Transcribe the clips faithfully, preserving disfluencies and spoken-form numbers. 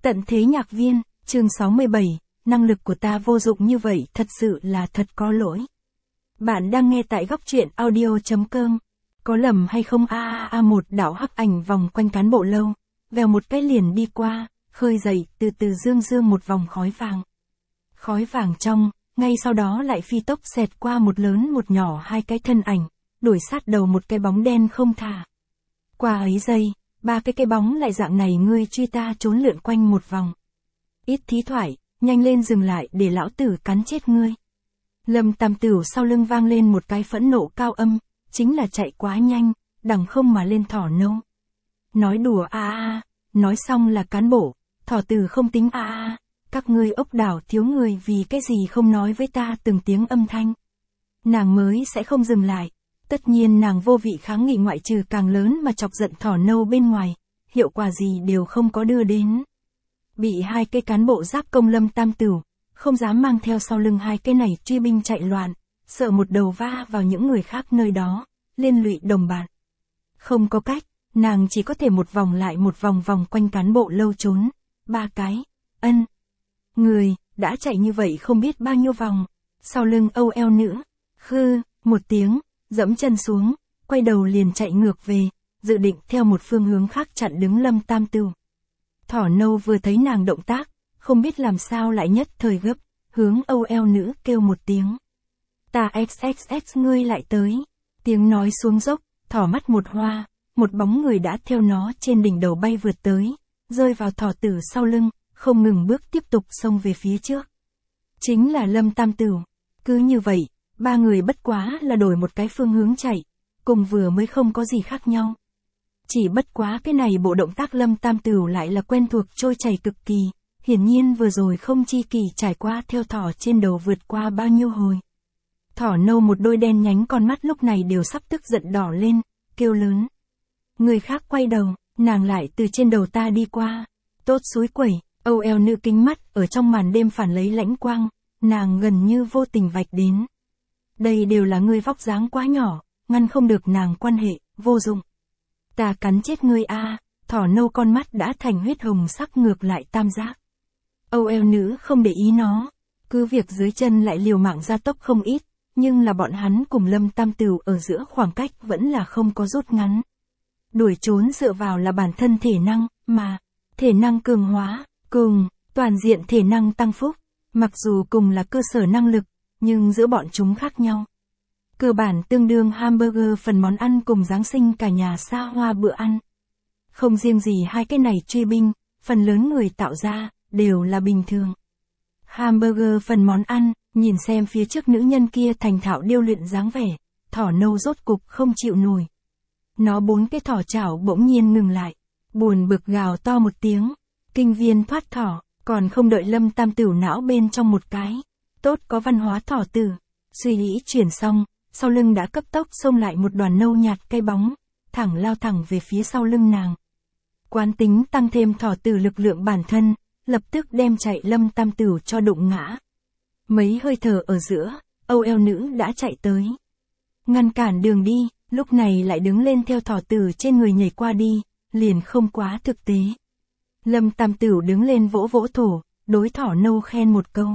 Tận thế nhạc viên, chương sáu mươi bảy, năng lực của ta vô dụng như vậy thật sự là thật có lỗi. Bạn đang nghe tại góc truyện audio.com. Có lầm hay không a a a một đạo hắc ảnh vòng quanh cán bộ lâu, vèo một cái liền đi qua, khơi dậy từ từ dương dương một vòng khói vàng. Khói vàng trong, ngay sau đó lại phi tốc xẹt qua một lớn một nhỏ hai cái thân ảnh, đuổi sát đầu một cái bóng đen không thả. Qua ấy giây, ba cái cái bóng lại dạng này ngươi truy ta trốn lượn quanh một vòng. Ít thí thoại, nhanh lên dừng lại để lão tử cắn chết ngươi. Lâm Tam Tửu sau lưng vang lên một cái phẫn nộ cao âm, chính là chạy quá nhanh, đằng không mà lên thỏ nâu. Nói đùa a a, nói xong là cán bộ, thỏ tử không tính a a, các ngươi ốc đảo thiếu người vì cái gì không nói với ta từng tiếng âm thanh. Nàng mới sẽ không dừng lại. Tất nhiên nàng vô vị kháng nghị ngoại trừ càng lớn mà chọc giận thỏ nâu bên ngoài, hiệu quả gì đều không có đưa đến. Bị hai cái cán bộ giáp công Lâm Tam Tửu, không dám mang theo sau lưng hai cái này truy binh chạy loạn, sợ một đầu va vào những người khác nơi đó, liên lụy đồng bạn. Không có cách, nàng chỉ có thể một vòng lại một vòng vòng quanh cán bộ lâu trốn, ba cái, ân. Người, đã chạy như vậy không biết bao nhiêu vòng, sau lưng âu eo nữ, khư, một tiếng. Dẫm chân xuống, quay đầu liền chạy ngược về, dự định theo một phương hướng khác chặn đứng Lâm Tam Tửu. Thỏ nâu vừa thấy nàng động tác, không biết làm sao lại nhất thời gấp, hướng âu eo nữ kêu một tiếng. Ta xxx ngươi lại tới. Tiếng nói xuống dốc, thỏ mắt một hoa, một bóng người đã theo nó trên đỉnh đầu bay vượt tới, rơi vào thỏ tử sau lưng, không ngừng bước tiếp tục xông về phía trước. Chính là Lâm Tam Tửu. Cứ như vậy, ba người bất quá là đổi một cái phương hướng chạy, cùng vừa mới không có gì khác nhau. Chỉ bất quá cái này bộ động tác Lâm Tam Tửu lại là quen thuộc trôi chảy cực kỳ, hiển nhiên vừa rồi không chi kỳ trải qua theo thỏ trên đầu vượt qua bao nhiêu hồi. Thỏ nâu một đôi đen nhánh con mắt lúc này đều sắp tức giận đỏ lên, kêu lớn. Người khác quay đầu, nàng lại từ trên đầu ta đi qua, tốt xúi quẩy, âu eo nữ kính mắt ở trong màn đêm phản lấy lãnh quang, nàng gần như vô tình vạch đến. Đây đều là ngươi vóc dáng quá nhỏ, ngăn không được nàng quan hệ, vô dụng. Ta cắn chết ngươi a, thỏ nâu con mắt đã thành huyết hồng sắc ngược lại tam giác. Âu eo nữ không để ý nó, cứ việc dưới chân lại liều mạng gia tốc không ít, nhưng là bọn hắn cùng Lâm Tam Tửu ở giữa khoảng cách vẫn là không có rút ngắn. Đuổi trốn dựa vào là bản thân thể năng, mà, thể năng cường hóa, cùng, toàn diện thể năng tăng phúc, mặc dù cùng là cơ sở năng lực, nhưng giữa bọn chúng khác nhau. Cơ bản tương đương hamburger phần món ăn cùng Giáng sinh cả nhà xa hoa bữa ăn. Không riêng gì hai cái này truy binh, phần lớn người tạo ra, đều là bình thường. Hamburger phần món ăn, nhìn xem phía trước nữ nhân kia thành thạo điêu luyện dáng vẻ, thỏ nâu rốt cục không chịu nổi. Nó bốn cái thỏ chảo bỗng nhiên ngừng lại, buồn bực gào to một tiếng, kinh viên thoát thỏ, còn không đợi Lâm Tam Tửu não bên trong một cái. Tốt có văn hóa thỏ tử, suy nghĩ chuyển xong, sau lưng đã cấp tốc xông lại một đoàn nâu nhạt cây bóng, thẳng lao thẳng về phía sau lưng nàng. Quán tính tăng thêm thỏ tử lực lượng bản thân, lập tức đem chạy Lâm Tam Tửu cho đụng ngã. Mấy hơi thở ở giữa, âu eo nữ đã chạy tới. Ngăn cản đường đi, lúc này lại đứng lên theo thỏ tử trên người nhảy qua đi, liền không quá thực tế. Lâm Tam Tửu đứng lên vỗ vỗ thổ, đối thỏ nâu khen một câu.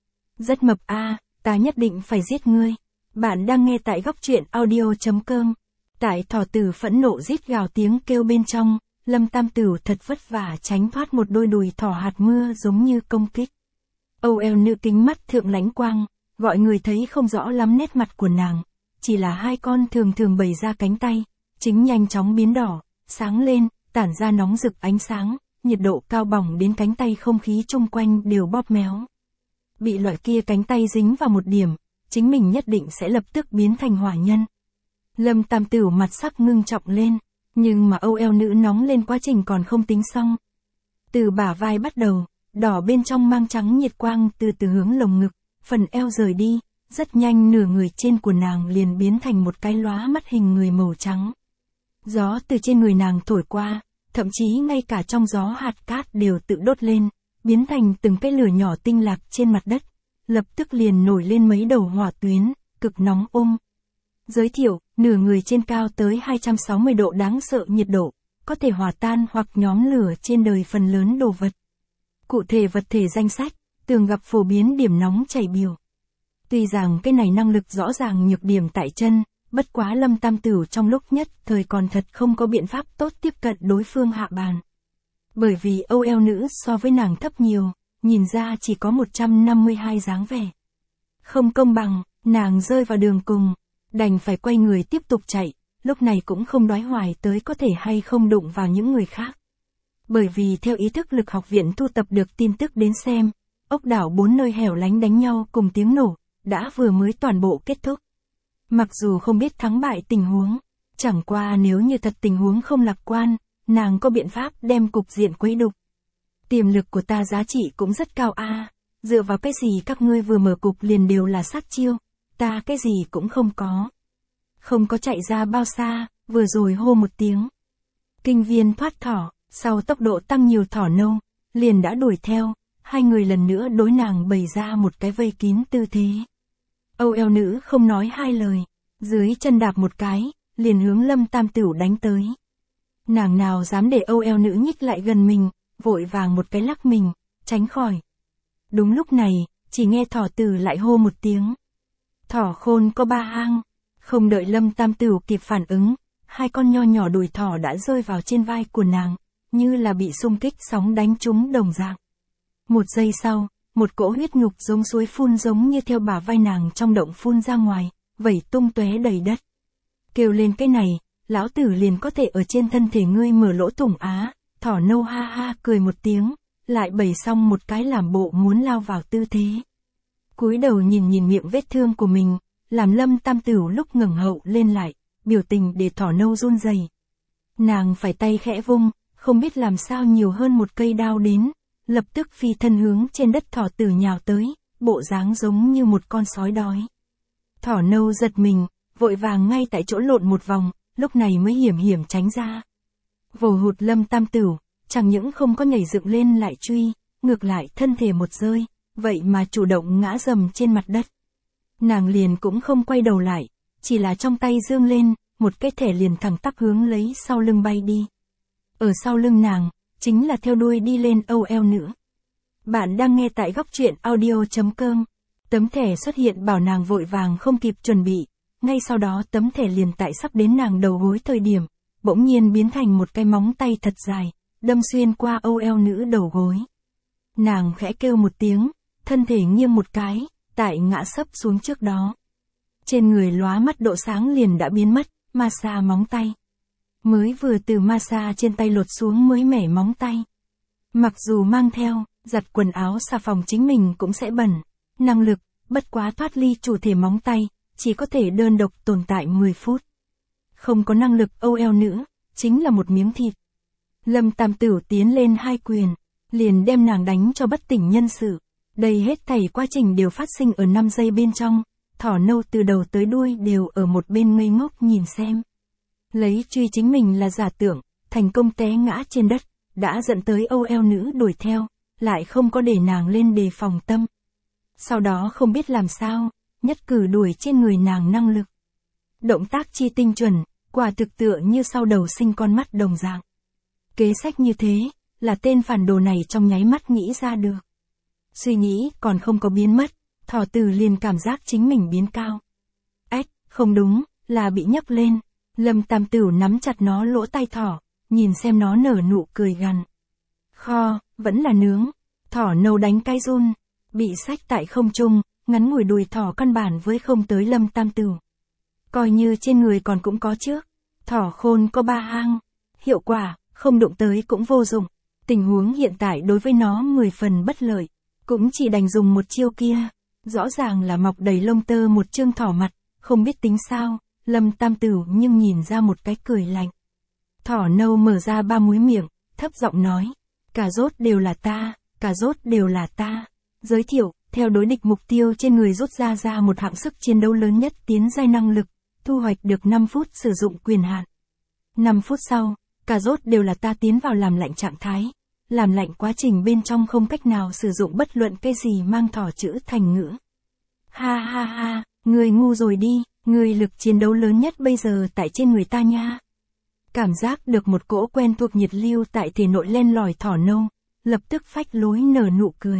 Rất mập a, à, ta nhất định phải giết ngươi. Bạn đang nghe tại góc truyện audio.com. Tại thỏ tử phẫn nộ rít gào tiếng kêu bên trong, Lâm Tam Tửu thật vất vả tránh thoát một đôi đùi thỏ hạt mưa giống như công kích. Âu eo nữ kính mắt thượng lãnh quang, gọi người thấy không rõ lắm nét mặt của nàng, chỉ là hai con thường thường bày ra cánh tay, chính nhanh chóng biến đỏ, sáng lên, tản ra nóng rực ánh sáng, nhiệt độ cao bỏng đến cánh tay không khí chung quanh đều bóp méo. Bị loại kia cánh tay dính vào một điểm, chính mình nhất định sẽ lập tức biến thành hỏa nhân. Lâm Tam Tửu mặt sắc ngưng trọng lên, nhưng mà âu eo nữ nóng lên quá trình còn không tính xong. Từ bả vai bắt đầu, đỏ bên trong mang trắng nhiệt quang từ từ hướng lồng ngực, phần eo rời đi, rất nhanh nửa người trên của nàng liền biến thành một cái lóa mắt hình người màu trắng. Gió từ trên người nàng thổi qua, thậm chí ngay cả trong gió hạt cát đều tự đốt lên, biến thành từng cái lửa nhỏ tinh lạc trên mặt đất, lập tức liền nổi lên mấy đầu hỏa tuyến, cực nóng ôm. Giới thiệu, nửa người trên cao tới hai trăm sáu mươi độ đáng sợ nhiệt độ, có thể hòa tan hoặc nhóm lửa trên đời phần lớn đồ vật. Cụ thể vật thể danh sách, tường gặp phổ biến điểm nóng chảy biểu. Tuy rằng cái này năng lực rõ ràng nhược điểm tại chân, bất quá Lâm Tam Tửu trong lúc nhất thời còn thật không có biện pháp tốt tiếp cận đối phương hạ bàn. Bởi vì âu eo nữ so với nàng thấp nhiều, nhìn ra chỉ có một trăm năm mươi hai dáng vẻ. Không công bằng, nàng rơi vào đường cùng, đành phải quay người tiếp tục chạy, lúc này cũng không đoái hoài tới có thể hay không đụng vào những người khác. Bởi vì theo ý thức lực học viện thu tập được tin tức đến xem, ốc đảo bốn nơi hẻo lánh đánh nhau cùng tiếng nổ, đã vừa mới toàn bộ kết thúc. Mặc dù không biết thắng bại tình huống, chẳng qua nếu như thật tình huống không lạc quan, nàng có biện pháp đem cục diện quấy đục. Tiềm lực của ta giá trị cũng rất cao a, dựa vào cái gì các ngươi vừa mở cục liền đều là sát chiêu, ta cái gì cũng không có. Không có chạy ra bao xa, vừa rồi hô một tiếng. Kinh viên thoát thỏ, sau tốc độ tăng nhiều thỏ nâu, liền đã đuổi theo, hai người lần nữa đối nàng bày ra một cái vây kín tư thế. Âu eo nữ không nói hai lời, dưới chân đạp một cái, liền hướng Lâm Tam Tửu đánh tới. Nàng nào dám để âu eo nữ nhích lại gần mình, vội vàng một cái lắc mình, tránh khỏi. Đúng lúc này, chỉ nghe thỏ tử lại hô một tiếng. Thỏ khôn có ba hang, không đợi Lâm Tam Tửu kịp phản ứng, hai con nho nhỏ đùi thỏ đã rơi vào trên vai của nàng, như là bị xung kích sóng đánh trúng đồng dạng. Một giây sau, một cỗ huyết nhục giống suối phun giống như theo bả vai nàng trong động phun ra ngoài, vẩy tung tóe đầy đất. Kêu lên cái này, lão tử liền có thể ở trên thân thể ngươi mở lỗ thủng á, thỏ nâu ha ha cười một tiếng, lại bẩy xong một cái làm bộ muốn lao vào tư thế. Cúi đầu nhìn nhìn miệng vết thương của mình, làm Lâm Tam Tửu lúc ngẩng hậu lên lại, biểu tình để thỏ nâu run rẩy. Nàng phải tay khẽ vung, không biết làm sao nhiều hơn một cây đao đến, lập tức phi thân hướng trên đất thỏ tử nhào tới, bộ dáng giống như một con sói đói. Thỏ nâu giật mình, vội vàng ngay tại chỗ lộn một vòng, lúc này mới hiểm hiểm tránh ra. Vồ hụt Lâm Tam Tửu, chẳng những không có nhảy dựng lên lại truy, ngược lại thân thể một rơi, vậy mà chủ động ngã dầm trên mặt đất. Nàng liền cũng không quay đầu lại, chỉ là trong tay giương lên, một cái thẻ liền thẳng tắp hướng lấy sau lưng bay đi. Ở sau lưng nàng, chính là theo đuôi đi lên âu eo nữ. Bạn đang nghe tại góc truyện audio chấm com. Tấm thẻ xuất hiện bảo nàng vội vàng không kịp chuẩn bị, ngay sau đó tấm thẻ liền tại sắp đến nàng đầu gối thời điểm, bỗng nhiên biến thành một cái móng tay thật dài, đâm xuyên qua âu eo nữ đầu gối. Nàng khẽ kêu một tiếng, thân thể nghiêng một cái, tại ngã sấp xuống trước đó. Trên người lóa mắt độ sáng liền đã biến mất, ma xa móng tay. Mới vừa từ ma xa trên tay lột xuống mới mẻ móng tay. Mặc dù mang theo, giặt quần áo xà phòng chính mình cũng sẽ bẩn. Năng lực, bất quá thoát ly chủ thể móng tay, chỉ có thể đơn độc tồn tại mười phút. Không có năng lực âu eo nữ, chính là một miếng thịt. Lâm Tam Tửu tiến lên hai quyền, liền đem nàng đánh cho bất tỉnh nhân sự. Đây hết thảy quá trình đều phát sinh ở năm giây bên trong, thỏ nâu từ đầu tới đuôi đều ở một bên ngây ngốc nhìn xem. Lấy truy chính mình là giả tưởng, thành công té ngã trên đất, đã dẫn tới âu eo nữ đuổi theo, lại không có để nàng lên đề phòng tâm. Sau đó không biết làm sao, nhất cử đuổi trên người nàng năng lực. Động tác chi tinh chuẩn, quả thực tựa như sau đầu sinh con mắt đồng dạng. Kế sách như thế, là tên phản đồ này trong nháy mắt nghĩ ra được. Suy nghĩ còn không có biến mất, thỏ tử liền cảm giác chính mình biến cao. Ách, không đúng, là bị nhấc lên. Lâm Tam Tửu nắm chặt nó lỗ tai thỏ, nhìn xem nó nở nụ cười gằn. Kho, vẫn là nướng. Thỏ nâu đánh cái run, bị xách tại không trung, ngắn ngủi đùi thỏ căn bản với không tới Lâm Tam Tửu. Coi như trên người còn cũng có trước. Thỏ khôn có ba hang. Hiệu quả, không đụng tới cũng vô dụng. Tình huống hiện tại đối với nó mười phần bất lợi. Cũng chỉ đành dùng một chiêu kia. Rõ ràng là mọc đầy lông tơ một chương thỏ mặt, không biết tính sao. Lâm Tam Tửu nhưng nhìn ra một cái cười lạnh. Thỏ nâu mở ra ba múi miệng, thấp giọng nói. Cà rốt đều là ta, cà rốt đều là ta. Giới thiệu, theo đối địch mục tiêu trên người rút ra ra một hạng sức chiến đấu lớn nhất tiến giai năng lực, thu hoạch được năm phút sử dụng quyền hạn. năm phút sau, cà rốt đều là ta tiến vào làm lạnh trạng thái. Làm lạnh quá trình bên trong không cách nào sử dụng bất luận cái gì mang thỏ chữ thành ngữ. Ha ha ha, người ngu rồi đi, người lực chiến đấu lớn nhất bây giờ tại trên người ta nha. Cảm giác được một cỗ quen thuộc nhiệt lưu tại thể nội len lỏi thỏ nâu, lập tức phách lối nở nụ cười.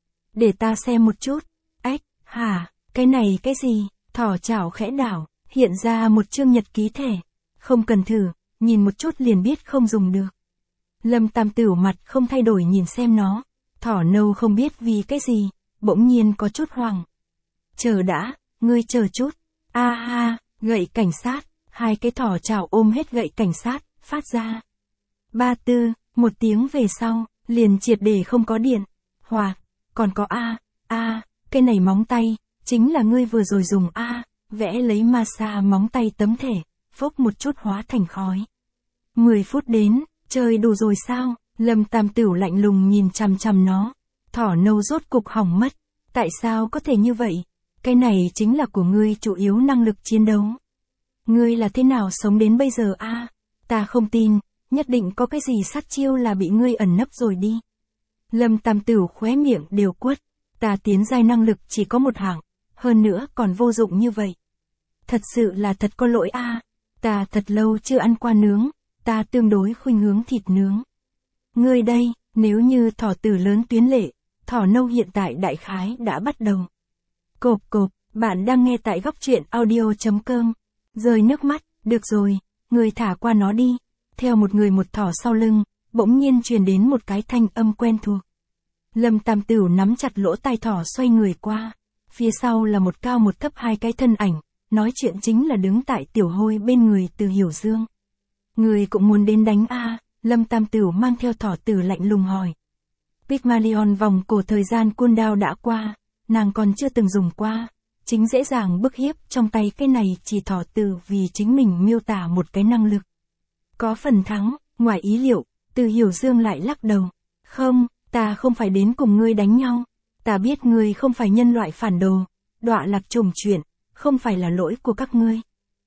Để ta xem một chút. Ếch, hả, cái này cái gì? Thỏ chảo khẽ đảo, hiện ra một chương nhật ký thẻ. Không cần thử, nhìn một chút liền biết không dùng được. Lâm Tam Tửu mặt không thay đổi nhìn xem nó. Thỏ nâu không biết vì cái gì, bỗng nhiên có chút hoảng. Chờ đã, ngươi chờ chút. A ha, gậy cảnh sát, hai cái thỏ chảo ôm hết gậy cảnh sát, phát ra. Ba tư, một tiếng về sau, liền triệt để không có điện. Hoặc, còn có A, A, cái này móng tay, chính là ngươi vừa rồi dùng A, vẽ lấy ma sa móng tay tấm thể, phốc một chút hóa thành khói. Mười phút đến, chơi đủ rồi sao? Lâm Tam Tửu lạnh lùng nhìn chằm chằm nó. Thỏ nâu rốt cục hỏng mất. Tại sao có thể như vậy? Cái này chính là của ngươi chủ yếu năng lực chiến đấu. Ngươi là thế nào sống đến bây giờ a? À, ta không tin, nhất định có cái gì sát chiêu là bị ngươi ẩn nấp rồi đi. Lâm Tam Tửu khóe miệng đều quất. Ta tiến giai năng lực chỉ có một hạng, hơn nữa còn vô dụng như vậy. Thật sự là thật có lỗi a. À, ta thật lâu chưa ăn qua nướng, ta tương đối khuynh hướng thịt nướng. Ngươi đây, nếu như thỏ tử lớn tuyến lệ, thỏ nâu hiện tại đại khái đã bắt đầu. Cộp cộp, bạn đang nghe tại góc truyện audio chấm com. Rơi nước mắt, được rồi, người thả qua nó đi. Theo một người một thỏ sau lưng, bỗng nhiên truyền đến một cái thanh âm quen thuộc. Lâm Tam Tửu nắm chặt lỗ tai thỏ xoay người qua. Phía sau là một cao một thấp hai cái thân ảnh, nói chuyện chính là đứng tại tiểu hôi bên người Từ Hiểu Dương. Người cũng muốn đến đánh a? À, Lâm Tam Tửu mang theo thỏ tử lạnh lùng hỏi. Pygmalion vòng cổ thời gian cooldown đã qua, nàng còn chưa từng dùng qua, chính dễ dàng bức hiếp trong tay cái này chỉ thỏ tử vì chính mình miêu tả một cái năng lực. Có phần thắng, ngoài ý liệu, Từ Hiểu Dương lại lắc đầu. Không, ta không phải đến cùng ngươi đánh nhau, ta biết ngươi không phải nhân loại phản đồ, đọa lạc trùng chuyện, không phải là lỗi của các ngươi.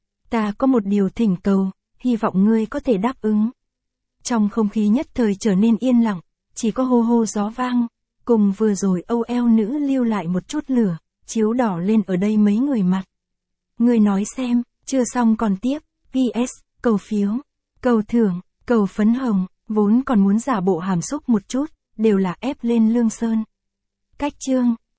Ta có một điều thỉnh cầu, hy vọng ngươi có thể đáp ứng. Trong không khí nhất thời trở nên yên lặng, chỉ có hô hô gió vang, cùng vừa rồi âu eo nữ lưu lại một chút lửa, chiếu đỏ lên ở đây mấy người mặt. Ngươi nói xem, chưa xong còn tiếp, pê ét, cầu phiếu, cầu thưởng, cầu phấn hồng, vốn còn muốn giả bộ hàm xúc một chút, đều là ép lên Lương Sơn. Cách chương.